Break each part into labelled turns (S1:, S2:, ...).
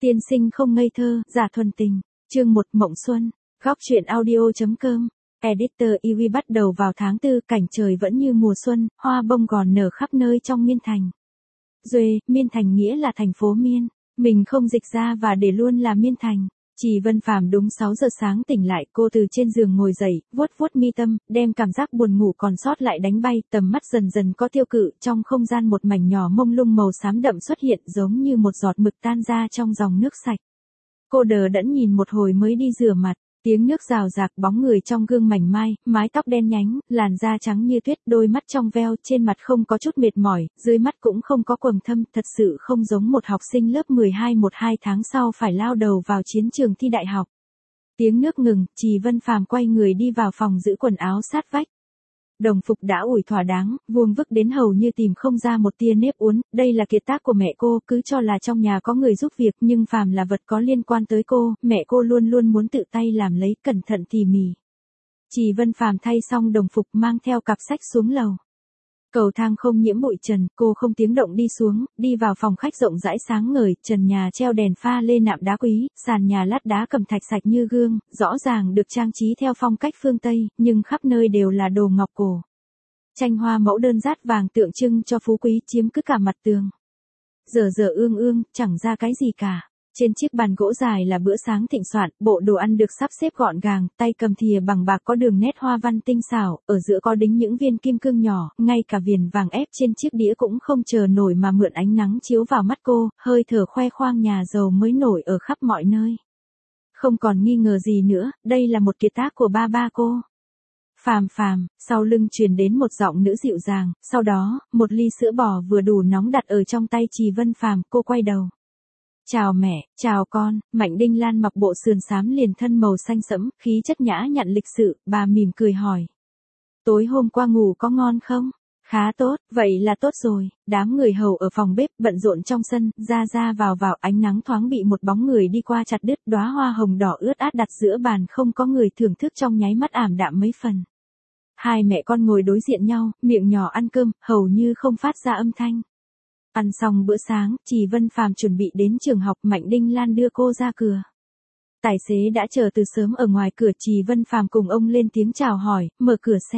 S1: Tiên sinh không ngây thơ, giả thuần tình. Chương 1 Mộng Xuân. Góc truyện audio.com. Editor Iwi bắt đầu vào tháng 4, cảnh trời vẫn như mùa xuân, hoa bông gòn nở khắp nơi trong Miên Thành. Duệ, Miên Thành nghĩa là thành phố Miên. Mình không dịch ra và để luôn là Miên Thành. Trì Vân Phàm đúng 6 giờ sáng tỉnh lại, cô từ trên giường ngồi dậy, vuốt vuốt mi tâm, đem cảm giác buồn ngủ còn sót lại đánh bay, tầm mắt dần dần có tiêu cự, trong không gian một mảnh nhỏ mông lung màu xám đậm xuất hiện giống như một giọt mực tan ra trong dòng nước sạch. Cô đờ đẫn nhìn một hồi mới đi rửa mặt, tiếng nước rào rạc, bóng người trong gương mảnh mai, mái tóc đen nhánh, làn da trắng như tuyết, đôi mắt trong veo, trên mặt không có chút mệt mỏi, dưới mắt cũng không có quầng thâm, thật sự không giống một học sinh lớp 12 1-2 tháng sau phải lao đầu vào chiến trường thi đại học. Tiếng nước ngừng, Trì Vân Phàm quay người đi vào phòng giữ quần áo sát vách. Đồng phục đã ủi thỏa đáng, vuông vức đến hầu như tìm không ra một tia nếp uốn, đây là kiệt tác của mẹ cô, cứ cho là trong nhà có người giúp việc nhưng phàm là vật có liên quan tới cô, mẹ cô luôn luôn muốn tự tay làm lấy, cẩn thận tỉ mỉ. Trì Vân Phàm thay xong đồng phục mang theo cặp sách xuống lầu. Cầu thang không nhiễm bụi trần, cô không tiếng động đi xuống, đi vào phòng khách rộng rãi sáng ngời, trần nhà treo đèn pha lê nạm đá quý, sàn nhà lát đá cẩm thạch sạch như gương, rõ ràng được trang trí theo phong cách phương Tây, nhưng khắp nơi đều là đồ ngọc cổ. Tranh hoa mẫu đơn dát vàng tượng trưng cho phú quý chiếm cứ cả mặt tường. Giờ ương ương, chẳng ra cái gì cả. Trên chiếc bàn gỗ dài là bữa sáng thịnh soạn, bộ đồ ăn được sắp xếp gọn gàng, tay cầm thìa bằng bạc có đường nét hoa văn tinh xảo, ở giữa có đính những viên kim cương nhỏ, ngay cả viền vàng ép trên chiếc đĩa cũng không chờ nổi mà mượn ánh nắng chiếu vào mắt cô, hơi thở khoe khoang nhà giàu mới nổi ở khắp mọi nơi. Không còn nghi ngờ gì nữa, đây là một kiệt tác của ba cô. Phàm, sau lưng truyền đến một giọng nữ dịu dàng, sau đó, một ly sữa bò vừa đủ nóng đặt ở trong tay Trì Vân Phàm, cô quay đầu. Chào mẹ, chào con, Mạnh Đinh Lan mặc bộ sườn xám liền thân màu xanh sẫm, khí chất nhã nhặn lịch sự, bà mỉm cười hỏi. Tối hôm qua ngủ có ngon không? Khá tốt, vậy là tốt rồi, đám người hầu ở phòng bếp bận rộn trong sân, ra vào ánh nắng thoáng bị một bóng người đi qua chặt đứt, đóa hoa hồng đỏ ướt át đặt giữa bàn không có người thưởng thức trong nháy mắt ảm đạm mấy phần. Hai mẹ con ngồi đối diện nhau, miệng nhỏ ăn cơm, hầu như không phát ra âm thanh. Ăn xong bữa sáng, Trì Vân Phàm chuẩn bị đến trường học, Mạnh Đinh Lan đưa cô ra cửa. Tài xế đã chờ từ sớm ở ngoài cửa, Trì Vân Phàm cùng ông lên tiếng chào hỏi, mở cửa xe.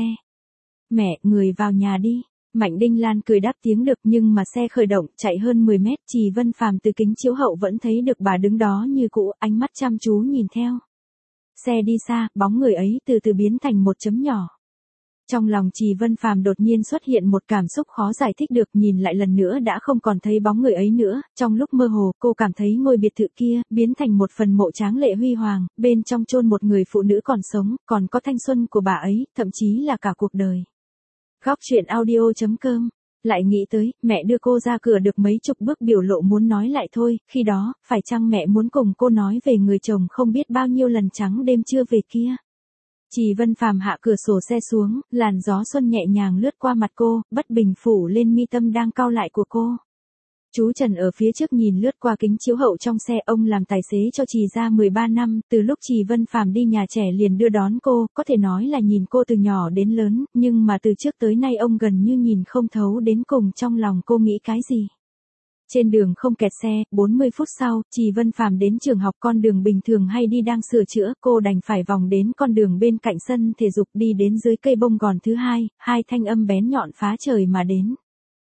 S1: Mẹ, người vào nhà đi. Mạnh Đinh Lan cười đáp tiếng được nhưng mà xe khởi động, chạy hơn 10 mét, Trì Vân Phàm từ kính chiếu hậu vẫn thấy được bà đứng đó như cũ, ánh mắt chăm chú nhìn theo. Xe đi xa, bóng người ấy từ từ biến thành một chấm nhỏ. Trong lòng Trì Vân Phàm đột nhiên xuất hiện một cảm xúc khó giải thích được, nhìn lại lần nữa đã không còn thấy bóng người ấy nữa, trong lúc mơ hồ, cô cảm thấy ngôi biệt thự kia, biến thành một phần mộ tráng lệ huy hoàng, bên trong chôn một người phụ nữ còn sống, còn có thanh xuân của bà ấy, thậm chí là cả cuộc đời. Góc truyện audio.com. Lại nghĩ tới, mẹ đưa cô ra cửa được mấy chục bước biểu lộ muốn nói lại thôi, khi đó, phải chăng mẹ muốn cùng cô nói về người chồng không biết bao nhiêu lần trắng đêm chưa về kia. Trì Vân Phàm hạ cửa sổ xe xuống, làn gió xuân nhẹ nhàng lướt qua mặt cô, bất bình phủ lên mi tâm đang cau lại của cô. Chú Trần ở phía trước nhìn lướt qua kính chiếu hậu trong xe, ông làm tài xế cho Trì ra 13 năm, từ lúc Trì Vân Phàm đi nhà trẻ liền đưa đón cô, có thể nói là nhìn cô từ nhỏ đến lớn, nhưng mà từ trước tới nay ông gần như nhìn không thấu đến cùng trong lòng cô nghĩ cái gì. Trên đường không kẹt xe, 40 phút sau, Trì Vân Phàm đến trường học, con đường bình thường hay đi đang sửa chữa, cô đành phải vòng đến con đường bên cạnh sân thể dục, đi đến dưới cây bông gòn thứ hai, hai thanh âm bén nhọn phá trời mà đến.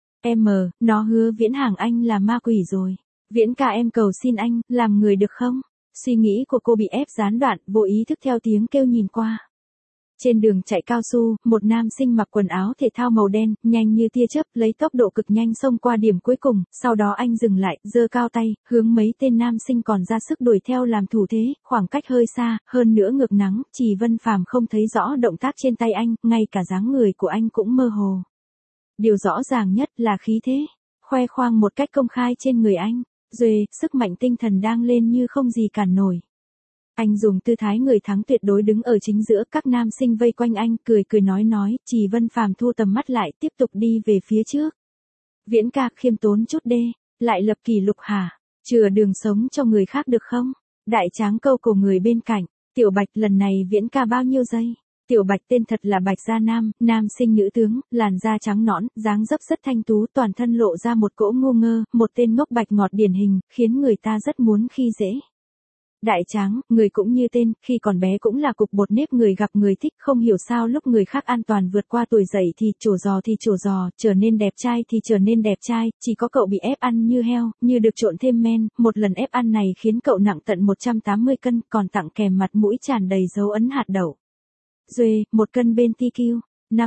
S1: Nó hứa Viễn hàng anh là ma quỷ rồi. Viễn ca em cầu xin anh, làm người được không? Suy nghĩ của cô bị ép gián đoạn, vô ý thức theo tiếng kêu nhìn qua. Trên đường chạy cao su, một nam sinh mặc quần áo thể thao màu đen, nhanh như tia chớp, lấy tốc độ cực nhanh xông qua điểm cuối cùng, sau đó anh dừng lại, giơ cao tay, hướng mấy tên nam sinh còn ra sức đuổi theo làm thủ thế, khoảng cách hơi xa, hơn nữa ngược nắng, Trì Vân Phàm không thấy rõ động tác trên tay anh, ngay cả dáng người của anh cũng mơ hồ. Điều rõ ràng nhất là khí thế, khoe khoang một cách công khai trên người anh, Duệ, sức mạnh tinh thần đang lên như không gì cản nổi. Anh dùng tư thái người thắng tuyệt đối đứng ở chính giữa, các nam sinh vây quanh anh, cười nói, Trì Vân Phàm thu tầm mắt lại, tiếp tục đi về phía trước. Viễn ca, khiêm tốn chút đê, lại lập kỷ lục hả? Chừa đường sống cho người khác được không? Đại tráng câu cổ người bên cạnh, Tiểu Bạch, lần này Viễn ca bao nhiêu giây? Tiểu Bạch tên thật là Bạch Gia Nam, nam sinh nữ tướng, làn da trắng nõn, dáng dấp rất thanh tú, toàn thân lộ ra một cỗ ngu ngơ, một tên ngốc bạch ngọt điển hình, khiến người ta rất muốn khi dễ. Đại Tráng, người cũng như tên, khi còn bé cũng là cục bột nếp, người gặp người thích, không hiểu sao lúc người khác an toàn vượt qua tuổi dậy thì trổ giò, trở nên đẹp trai thì trở nên đẹp trai, chỉ có cậu bị ép ăn như heo, như được trộn thêm men, một lần ép ăn này khiến cậu nặng tận 180 cân, còn tặng kèm mặt mũi tràn đầy dấu ấn hạt đậu. Duê, 1 cân bên TQ,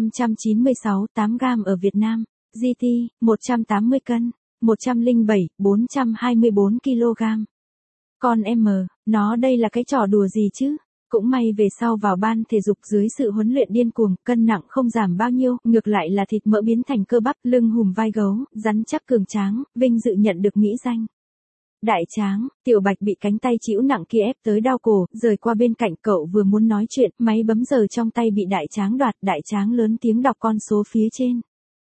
S1: 596, 8 gram ở Việt Nam, GT, 180 cân, 107, 424 kg. Con M, nó đây là cái trò đùa gì chứ? Cũng may về sau vào ban thể dục dưới sự huấn luyện điên cuồng, cân nặng không giảm bao nhiêu, ngược lại là thịt mỡ biến thành cơ bắp, lưng hùm vai gấu, rắn chắc cường tráng, vinh dự nhận được mỹ danh. Đại Tráng, Tiểu Bạch bị cánh tay chịu nặng kia ép tới đau cổ, rời qua bên cạnh cậu vừa muốn nói chuyện, máy bấm giờ trong tay bị Đại Tráng đoạt, Đại Tráng lớn tiếng đọc con số phía trên.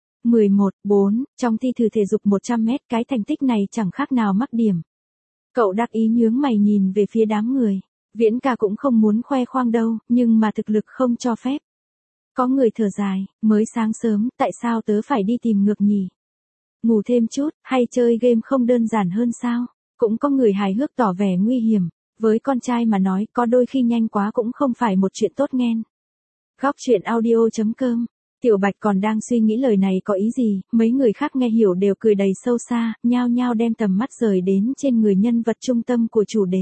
S1: 11-4, trong thi thử thể dục 100 mét, cái thành tích này chẳng khác nào mắc điểm. Cậu đắc ý nhướng mày nhìn về phía đám người. Viễn ca cũng không muốn khoe khoang đâu, nhưng mà thực lực không cho phép. Có người thở dài, mới sáng sớm, tại sao tớ phải đi tìm ngược nhỉ? Ngủ thêm chút, hay chơi game không đơn giản hơn sao? Cũng có người hài hước tỏ vẻ nguy hiểm. Với con trai mà nói, có đôi khi nhanh quá cũng không phải một chuyện tốt nghen. Góc chuyện audio.com. Tiểu Bạch còn đang suy nghĩ lời này có ý gì, mấy người khác nghe hiểu đều cười đầy sâu xa, nhao nhao đem tầm mắt rời đến trên người nhân vật trung tâm của chủ đề.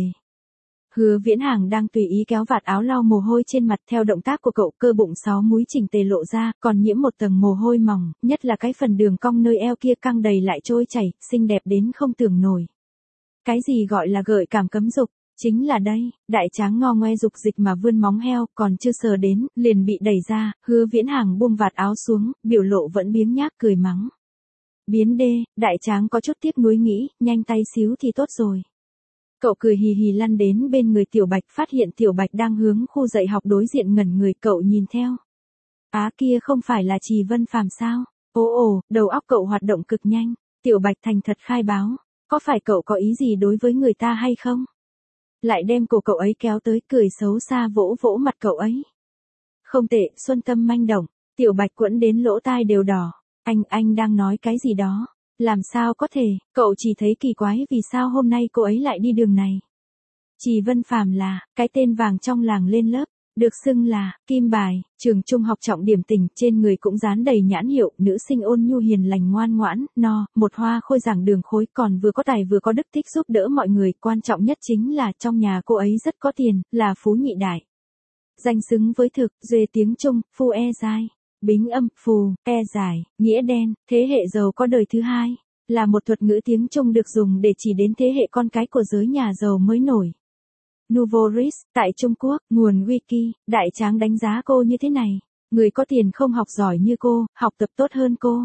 S1: Hứa Viễn Hàng đang tùy ý kéo vạt áo lau mồ hôi trên mặt, theo động tác của cậu, cơ bụng 6 múi chỉnh tề lộ ra, còn nhiễm một tầng mồ hôi mỏng, nhất là cái phần đường cong nơi eo kia căng đầy lại trôi chảy, xinh đẹp đến không tưởng nổi. Cái gì gọi là gợi cảm cấm dục? Chính là đây, Đại Tráng ngo ngoe dục dịch mà vươn móng heo, còn chưa sờ đến, liền bị đẩy ra, Hứa Viễn Hàng buông vạt áo xuống, biểu lộ vẫn biếng nhác cười mắng. Biến đê, Đại Tráng có chút tiếc nuối nghĩ, nhanh tay xíu thì tốt rồi. Cậu cười hì hì lăn đến bên người Tiểu Bạch, phát hiện Tiểu Bạch đang hướng khu dạy học đối diện ngẩn người, cậu nhìn theo. Á kia không phải là Trì Vân Phàm sao? Ồ, đầu óc cậu hoạt động cực nhanh, Tiểu Bạch thành thật khai báo, có phải cậu có ý gì đối với người ta hay không? Lại đem cổ cậu ấy kéo tới, cười xấu xa vỗ vỗ mặt cậu ấy. Không tệ, xuân tâm manh động, Tiểu Bạch quẫn đến lỗ tai đều đỏ. Anh đang nói cái gì đó? Làm sao có thể, cậu chỉ thấy kỳ quái vì sao hôm nay cô ấy lại đi đường này. Trì Vân Phàm là, cái tên vàng trong làng lên lớp, được xưng là, Kim Bài, trường trung học trọng điểm tỉnh, trên người cũng dán đầy nhãn hiệu, nữ sinh ôn nhu hiền lành ngoan ngoãn, một hoa khôi giảng đường khối, còn vừa có tài vừa có đức, thích giúp đỡ mọi người, quan trọng nhất chính là trong nhà cô ấy rất có tiền, là phú nhị đại. Danh xứng với thực, duê tiếng Trung, phu e dai. Bính âm, phù, e giải, nghĩa đen, thế hệ giàu có đời thứ hai, là một thuật ngữ tiếng Trung được dùng để chỉ đến thế hệ con cái của giới nhà giàu mới nổi. Nouveau riche, tại Trung Quốc, nguồn wiki, Đại Tráng đánh giá cô như thế này. Người có tiền không học giỏi như cô, học tập tốt hơn cô.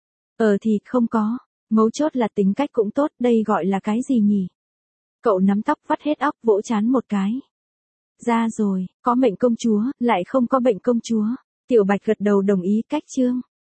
S1: Thì không có. Mấu chốt là tính cách cũng tốt, đây gọi là cái gì nhỉ? Cậu nắm tóc vắt hết óc vỗ chán một cái. Ra rồi, có mệnh công chúa, lại không có bệnh công chúa. Tiểu Bạch gật đầu đồng ý, cách chương.